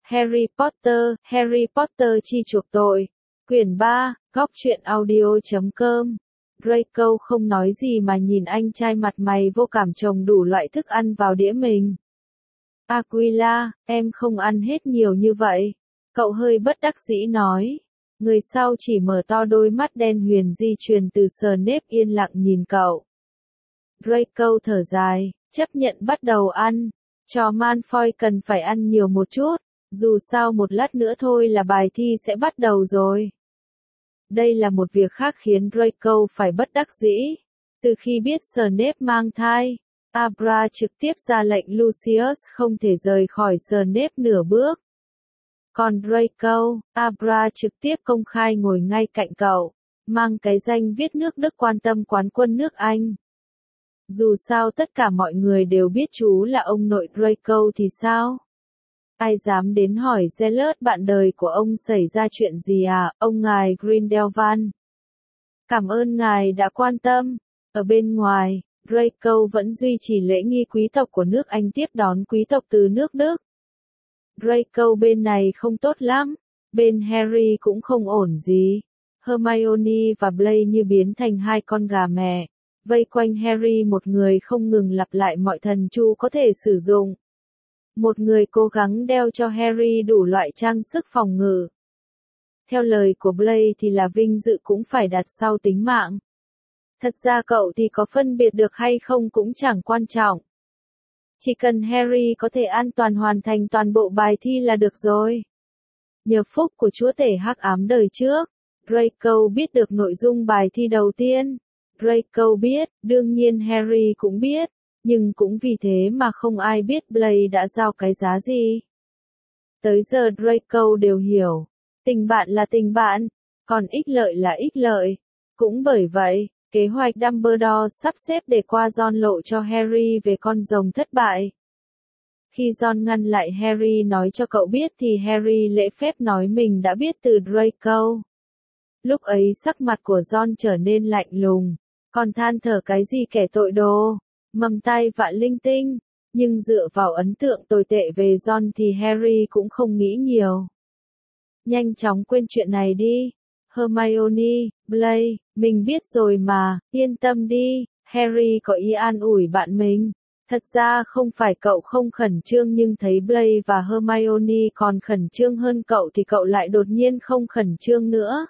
Harry Potter chi chuộc tội. Quyển 3, góc truyện audio.com. Draco không nói gì mà nhìn anh trai mặt mày vô cảm chồng đủ loại thức ăn vào đĩa mình. Aquila, em không ăn hết nhiều như vậy. Cậu hơi bất đắc dĩ nói. Người sau chỉ mở to đôi mắt đen huyền di truyền từ Snape yên lặng nhìn cậu. Draco thở dài, chấp nhận bắt đầu ăn. Cho Malfoy cần phải ăn nhiều một chút, dù sao một lát nữa thôi là bài thi sẽ bắt đầu rồi. Đây là một việc khác khiến Draco phải bất đắc dĩ. Từ khi biết Snape mang thai, Abra trực tiếp ra lệnh Lucius không thể rời khỏi Snape nửa bước. Còn Draco, Abra trực tiếp công khai ngồi ngay cạnh cậu, mang cái danh viết nước Đức quan tâm quán quân nước Anh. Dù sao tất cả mọi người đều biết chú là ông nội Draco thì sao? Ai dám đến hỏi Zealot bạn đời của ông xảy ra chuyện gì à, ông ngài Grindelwald? Cảm ơn ngài đã quan tâm. Ở bên ngoài, Draco vẫn duy trì lễ nghi quý tộc của nước Anh tiếp đón quý tộc từ nước Đức. Draco bên này không tốt lắm, bên Harry cũng không ổn gì. Hermione và Blaise như biến thành hai con gà mẹ, vây quanh Harry, một người không ngừng lặp lại mọi thần chú có thể sử dụng. Một người cố gắng đeo cho Harry đủ loại trang sức phòng ngự. Theo lời của Blaise thì là vinh dự cũng phải đặt sau tính mạng. Thật ra cậu thì có phân biệt được hay không cũng chẳng quan trọng. Chỉ cần Harry có thể an toàn hoàn thành toàn bộ bài thi là được rồi. Nhờ phúc của chúa tể hắc ám đời trước, Draco biết được nội dung bài thi đầu tiên. Draco biết, đương nhiên Harry cũng biết, nhưng cũng vì thế mà không ai biết Blaise đã giao cái giá gì. Tới giờ Draco đều hiểu, tình bạn là tình bạn, còn ích lợi là ích lợi. Cũng bởi vậy, kế hoạch Dumbledore sắp xếp để qua Ron lộ cho Harry về con rồng thất bại. Khi Ron ngăn lại Harry nói cho cậu biết thì Harry lễ phép nói mình đã biết từ Draco. Lúc ấy sắc mặt của Ron trở nên lạnh lùng, còn than thở cái gì kẻ tội đồ, mầm tai vạ linh tinh, nhưng dựa vào ấn tượng tồi tệ về Ron thì Harry cũng không nghĩ nhiều. Nhanh chóng quên chuyện này đi. Hermione, Blaise, mình biết rồi mà, yên tâm đi, Harry có ý an ủi bạn mình. Thật ra không phải cậu không khẩn trương nhưng thấy Blaise và Hermione còn khẩn trương hơn cậu thì cậu lại đột nhiên không khẩn trương nữa.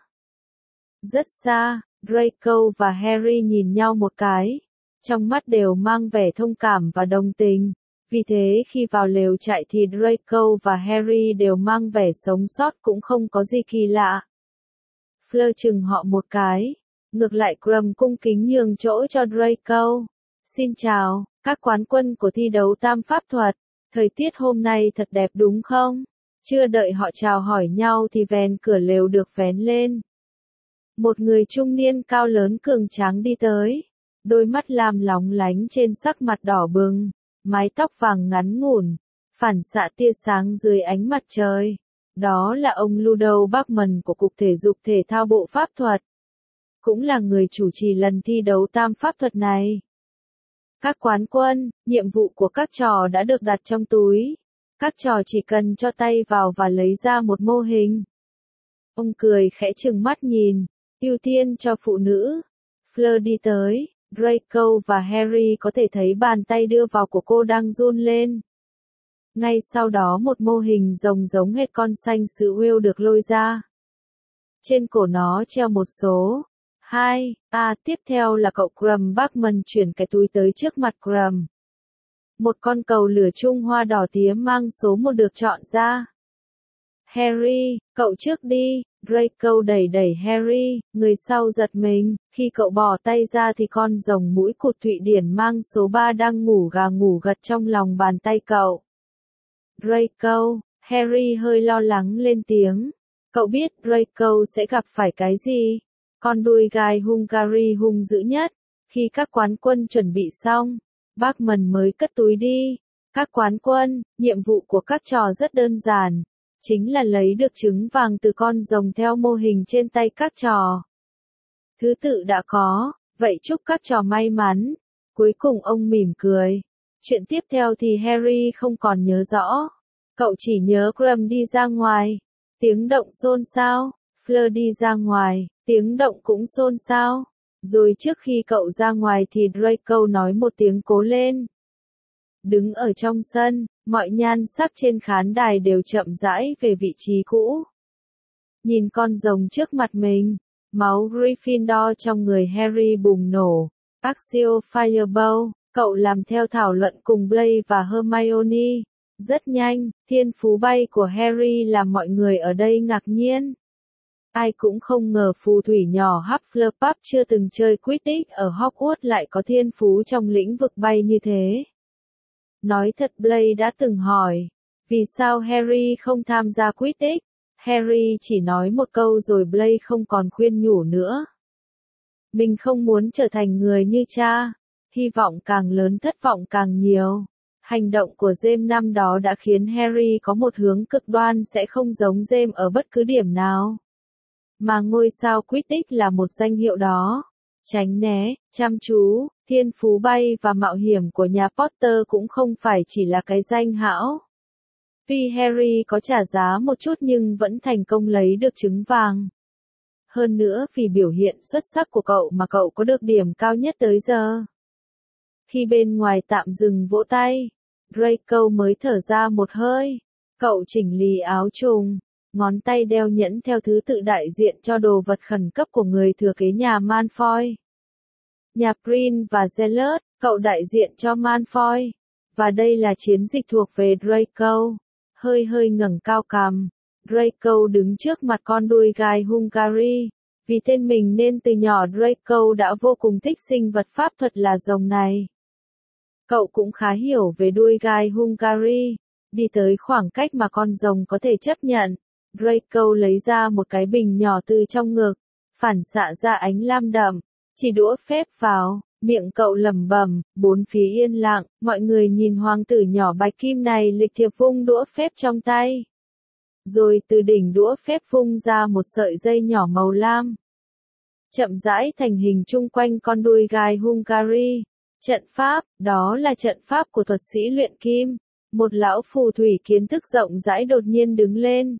Rất xa, Draco và Harry nhìn nhau một cái, trong mắt đều mang vẻ thông cảm và đồng tình. Vì thế khi vào lều trại thì Draco và Harry đều mang vẻ sống sót cũng không có gì kỳ lạ. Fleur chừng họ một cái, ngược lại Krum cung kính nhường chỗ cho Draco. Xin chào, các quán quân của thi đấu tam pháp thuật, thời tiết hôm nay thật đẹp đúng không? Chưa đợi họ chào hỏi nhau thì vén cửa lều được vén lên. Một người trung niên cao lớn cường tráng đi tới, đôi mắt lam lóng lánh trên sắc mặt đỏ bừng, mái tóc vàng ngắn ngủn, phản xạ tia sáng dưới ánh mặt trời. Đó là ông Ludo Bachmann của Cục Thể dục Thể thao Bộ Pháp thuật. Cũng là người chủ trì lần thi đấu tam pháp thuật này. Các quán quân, nhiệm vụ của các trò đã được đặt trong túi. Các trò chỉ cần cho tay vào và lấy ra một mô hình. Ông cười khẽ trừng mắt nhìn, ưu tiên cho phụ nữ. Fleur đi tới, Draco và Harry có thể thấy bàn tay đưa vào của cô đang run lên. Ngay sau đó một mô hình rồng giống hệt con xanh sứ Will được lôi ra. Trên cổ nó treo một số 2. Tiếp theo là cậu Krum. Bachmann chuyển cái túi tới trước mặt Krum. Một con cầu lửa chung hoa đỏ tía mang số 1 được chọn ra. Harry, cậu trước đi. Draco đẩy đẩy Harry, người sau giật mình, khi cậu bỏ tay ra thì con rồng mũi cụt Thụy Điển mang số 3 đang ngủ gà ngủ gật trong lòng bàn tay cậu. Draco, Harry hơi lo lắng lên tiếng. Cậu biết Draco sẽ gặp phải cái gì? Con đuôi gai Hungary hung dữ nhất. Khi các quán quân chuẩn bị xong, Bachmann mới cất túi đi. Các quán quân, nhiệm vụ của các trò rất đơn giản. Chính là lấy được trứng vàng từ con rồng theo mô hình trên tay các trò. Thứ tự đã có, vậy chúc các trò may mắn. Cuối cùng ông mỉm cười. Chuyện tiếp theo thì Harry không còn nhớ rõ. Cậu chỉ nhớ Graham đi ra ngoài. Tiếng động xôn xao. Fleur đi ra ngoài. Tiếng động cũng xôn xao. Rồi trước khi cậu ra ngoài thì Draco nói một tiếng cố lên. Đứng ở trong sân, mọi nhan sắc trên khán đài đều chậm rãi về vị trí cũ. Nhìn con rồng trước mặt mình, máu Gryffindor trong người Harry bùng nổ. Accio Fireball, cậu làm theo thảo luận cùng Blaise và Hermione. Rất nhanh, thiên phú bay của Harry làm mọi người ở đây ngạc nhiên. Ai cũng không ngờ phù thủy nhỏ Hufflepuff chưa từng chơi Quidditch ở Hogwarts lại có thiên phú trong lĩnh vực bay như thế. Nói thật Blaise đã từng hỏi, vì sao Harry không tham gia Quidditch? Harry chỉ nói một câu rồi Blaise không còn khuyên nhủ nữa. Mình không muốn trở thành người như cha. Hy vọng càng lớn thất vọng càng nhiều. Hành động của James năm đó đã khiến Harry có một hướng cực đoan sẽ không giống James ở bất cứ điểm nào. Mà ngôi sao Quidditch là một danh hiệu đó. Tránh né, chăm chú, thiên phú bay và mạo hiểm của nhà Potter cũng không phải chỉ là cái danh hão. Vì Harry có trả giá một chút nhưng vẫn thành công lấy được trứng vàng. Hơn nữa vì biểu hiện xuất sắc của cậu mà cậu có được điểm cao nhất tới giờ. Khi bên ngoài tạm dừng vỗ tay, Draco mới thở ra một hơi. Cậu chỉnh lì áo trùng, ngón tay đeo nhẫn theo thứ tự đại diện cho đồ vật khẩn cấp của người thừa kế nhà Malfoy. Nhà Prin và Zealot, cậu đại diện cho Malfoy. Và đây là chiến dịch thuộc về Draco. Hơi ngẩng cao cằm, Draco đứng trước mặt con đuôi gai Hungary. Vì tên mình nên từ nhỏ Draco đã vô cùng thích sinh vật pháp thuật là rồng này. Cậu cũng khá hiểu về đuôi gai Hungary. Đi tới khoảng cách mà con rồng có thể chấp nhận, Draco lấy ra một cái bình nhỏ từ trong ngực, phản xạ ra ánh lam đậm, chỉ đũa phép vào, miệng cậu lẩm bẩm, bốn phía yên lặng, mọi người nhìn hoàng tử nhỏ bạch kim này lịch thiệp vung đũa phép trong tay. Rồi từ đỉnh đũa phép vung ra một sợi dây nhỏ màu lam. Chậm rãi thành hình chung quanh con đuôi gai Hungary. Trận pháp, đó là trận pháp của thuật sĩ luyện kim. Một lão phù thủy kiến thức rộng rãi đột nhiên đứng lên.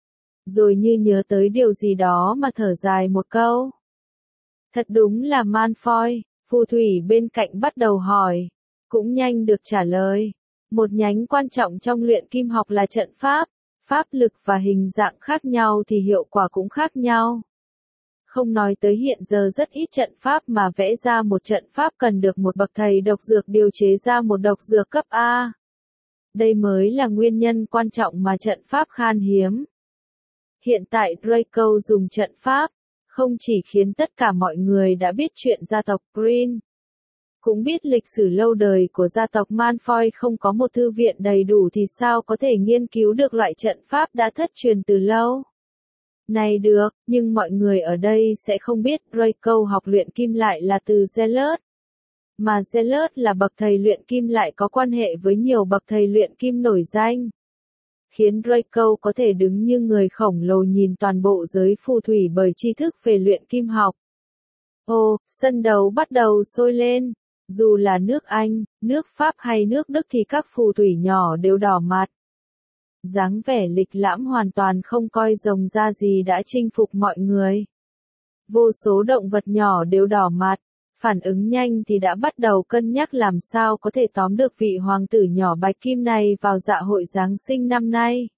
Rồi như nhớ tới điều gì đó mà thở dài một câu. Thật đúng là Malfoy, phù thủy bên cạnh bắt đầu hỏi. Cũng nhanh được trả lời. Một nhánh quan trọng trong luyện kim học là trận pháp. Pháp lực và hình dạng khác nhau thì hiệu quả cũng khác nhau. Không nói tới hiện giờ rất ít trận pháp mà vẽ ra một trận pháp cần được một bậc thầy độc dược điều chế ra một độc dược cấp A. Đây mới là nguyên nhân quan trọng mà trận pháp khan hiếm. Hiện tại Draco dùng trận pháp, không chỉ khiến tất cả mọi người đã biết chuyện gia tộc Green, cũng biết lịch sử lâu đời của gia tộc Malfoy không có một thư viện đầy đủ thì sao có thể nghiên cứu được loại trận pháp đã thất truyền từ lâu. Này được, nhưng mọi người ở đây sẽ không biết Draco học luyện kim lại là từ Zealot. Mà Zealot là bậc thầy luyện kim lại có quan hệ với nhiều bậc thầy luyện kim nổi danh. Khiến Draco có thể đứng như người khổng lồ nhìn toàn bộ giới phù thủy bởi tri thức về luyện kim học. Ồ, sân đấu bắt đầu sôi lên. Dù là nước Anh, nước Pháp hay nước Đức thì các phù thủy nhỏ đều đỏ mặt. Dáng vẻ lịch lãm hoàn toàn không coi rồng ra gì đã chinh phục mọi người. Vô số động vật nhỏ đều đỏ mặt, phản ứng nhanh thì đã bắt đầu cân nhắc làm sao có thể tóm được vị hoàng tử nhỏ bạch kim này vào dạ hội Giáng sinh năm nay.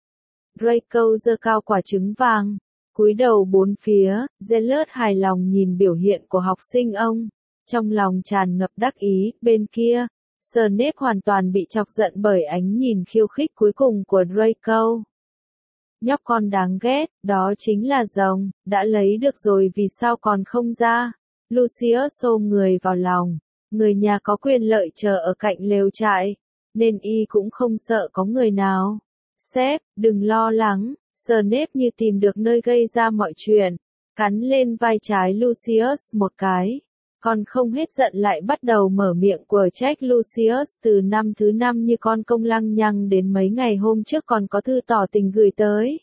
Draco giơ cao quả trứng vàng, cúi đầu bốn phía, Zealot hài lòng nhìn biểu hiện của học sinh ông, trong lòng tràn ngập đắc ý. Bên kia, Snape hoàn toàn bị chọc giận bởi ánh nhìn khiêu khích cuối cùng của Draco. Nhóc con đáng ghét, đó chính là rồng, đã lấy được rồi vì sao còn không ra. Lucius ôm người vào lòng, người nhà có quyền lợi chờ ở cạnh lều trại, nên y cũng không sợ có người nào. Sếp, đừng lo lắng, Snape như tìm được nơi gây ra mọi chuyện, cắn lên vai trái Lucius một cái. Còn không hết giận lại bắt đầu mở miệng của trách Lucius từ năm thứ 5 như con công lăng nhăng đến mấy ngày hôm trước còn có thư tỏ tình gửi tới.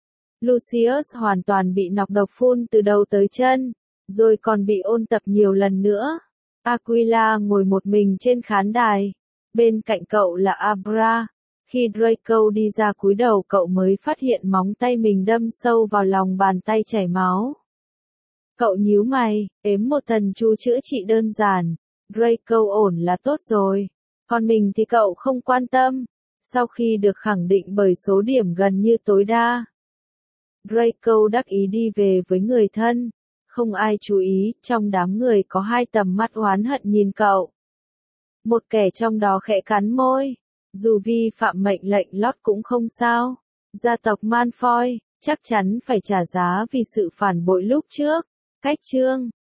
Lucius hoàn toàn bị nọc độc phun từ đầu tới chân, rồi còn bị ôn tập nhiều lần nữa. Aquila ngồi một mình trên khán đài, bên cạnh cậu là Abra. Khi Draco đi ra cúi đầu cậu mới phát hiện móng tay mình đâm sâu vào lòng bàn tay chảy máu. Cậu nhíu mày, ếm một thần chú chữa trị đơn giản. Draco ổn là tốt rồi. Còn mình thì cậu không quan tâm. Sau khi được khẳng định bởi số điểm gần như tối đa, Draco đắc ý đi về với người thân. Không ai chú ý, trong đám người có hai tầm mắt oán hận nhìn cậu. Một kẻ trong đó khẽ cắn môi. Dù vi phạm mệnh lệnh lót cũng không sao. Gia tộc Malfoy chắc chắn phải trả giá vì sự phản bội lúc trước. Cách chương